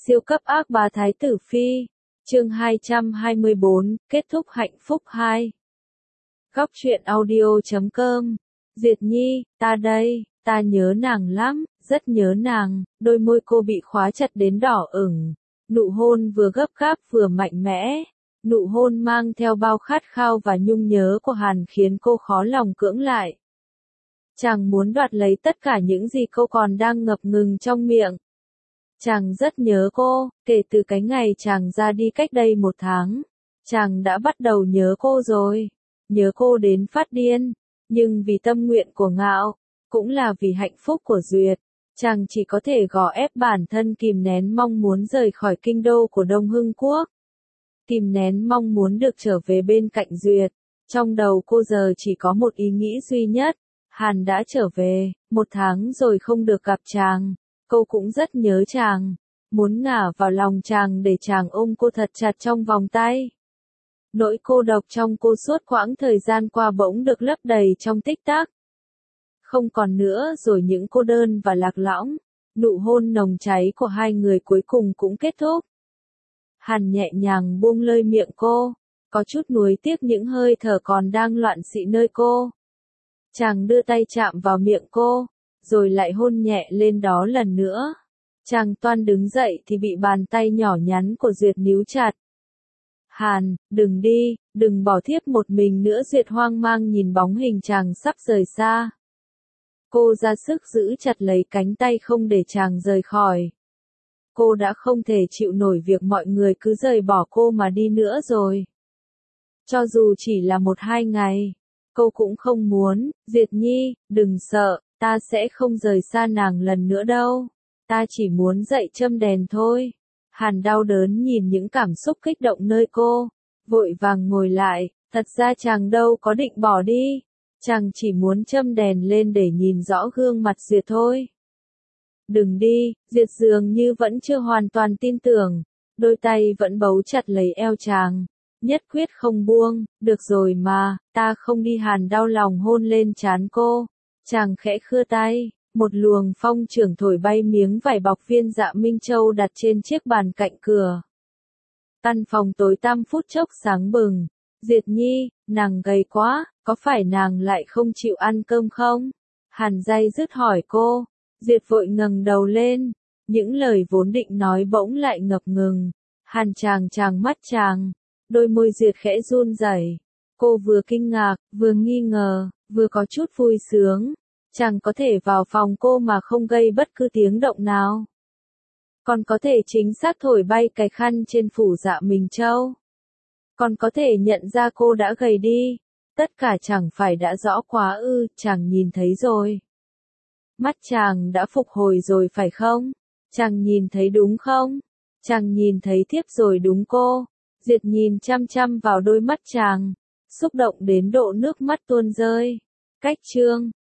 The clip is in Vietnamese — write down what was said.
Siêu cấp ác bá Thái tử Phi. Chương 224, kết thúc hạnh phúc 2. Góc truyện audio.com. Diệt Nhi, ta đây, ta nhớ nàng lắm, rất nhớ nàng. Đôi môi cô bị khóa chặt đến đỏ ửng. Nụ hôn vừa gấp gáp vừa mạnh mẽ. Nụ hôn mang theo bao khát khao và nhung nhớ của Hàn khiến cô khó lòng cưỡng lại. Chàng muốn đoạt lấy tất cả những gì cô còn đang ngập ngừng trong miệng. Chàng rất nhớ cô, kể từ cái ngày chàng ra đi cách đây 1 tháng. Chàng đã bắt đầu nhớ cô rồi. Nhớ cô đến phát điên. Nhưng vì tâm nguyện của Ngạo, cũng là vì hạnh phúc của Duyệt, chàng chỉ có thể gò ép bản thân kìm nén mong muốn rời khỏi kinh đô của Đông Hưng Quốc. Kìm nén mong muốn được trở về bên cạnh Duyệt. Trong đầu cô giờ chỉ có một ý nghĩ duy nhất. Hàn đã trở về, 1 tháng rồi không được gặp chàng. Cô cũng rất nhớ chàng, muốn ngả vào lòng chàng để chàng ôm cô thật chặt trong vòng tay. Nỗi cô độc trong cô suốt quãng thời gian qua bỗng được lấp đầy trong tích tắc. Không còn nữa rồi những cô đơn và lạc lõng, nụ hôn nồng cháy của hai người cuối cùng cũng kết thúc. Hàn nhẹ nhàng buông lơi miệng cô, có chút nuối tiếc những hơi thở còn đang loạn xị nơi cô. Chàng đưa tay chạm vào miệng cô, rồi lại hôn nhẹ lên đó lần nữa. Chàng toan đứng dậy thì bị bàn tay nhỏ nhắn của Duyệt níu chặt. Hàn, đừng đi, đừng bỏ thiếp một mình nữa. Duyệt hoang mang nhìn bóng hình chàng sắp rời xa. Cô ra sức giữ chặt lấy cánh tay không để chàng rời khỏi. Cô đã không thể chịu nổi việc mọi người cứ rời bỏ cô mà đi nữa rồi. Cho dù chỉ là 1-2 ngày, cô cũng không muốn. Diệt Nhi, đừng sợ. Ta sẽ không rời xa nàng lần nữa đâu. Ta chỉ muốn dậy châm đèn thôi. Hàn đau đớn nhìn những cảm xúc kích động nơi cô. Vội vàng ngồi lại. Thật ra chàng đâu có định bỏ đi. Chàng chỉ muốn châm đèn lên để nhìn rõ gương mặt Duyệt thôi. Đừng đi. Duyệt dường như vẫn chưa hoàn toàn tin tưởng. Đôi tay vẫn bấu chặt lấy eo chàng. Nhất quyết không buông. Được rồi mà, ta không đi. Hàn đau lòng hôn lên trán cô. Chàng khẽ khưa tay, một luồng phong trưởng thổi bay miếng vải bọc viên dạ Minh Châu đặt trên chiếc bàn cạnh cửa. Căn phòng tối tăm phút chốc sáng bừng. Diệt Nhi, nàng gầy quá, có phải nàng lại không chịu ăn cơm không? Hàn day dứt hỏi cô. Duyệt vội ngẩng đầu lên, những lời vốn định nói bỗng lại ngập ngừng. Hàn chàng mắt chàng, đôi môi Duyệt khẽ run rẩy. Cô vừa kinh ngạc, vừa nghi ngờ, vừa có chút vui sướng. Chàng có thể vào phòng cô mà không gây bất cứ tiếng động nào. Còn có thể chính xác thổi bay cái khăn trên phủ dạ Minh Châu. Còn có thể nhận ra cô đã gầy đi. Tất cả chẳng phải đã rõ quá ư? Chàng nhìn thấy rồi. Mắt chàng đã phục hồi rồi phải không? Chàng nhìn thấy đúng không? Chàng nhìn thấy thiếp rồi đúng cô? Duyệt nhìn chăm chăm vào đôi mắt chàng, xúc động đến độ nước mắt tuôn rơi. Cách chương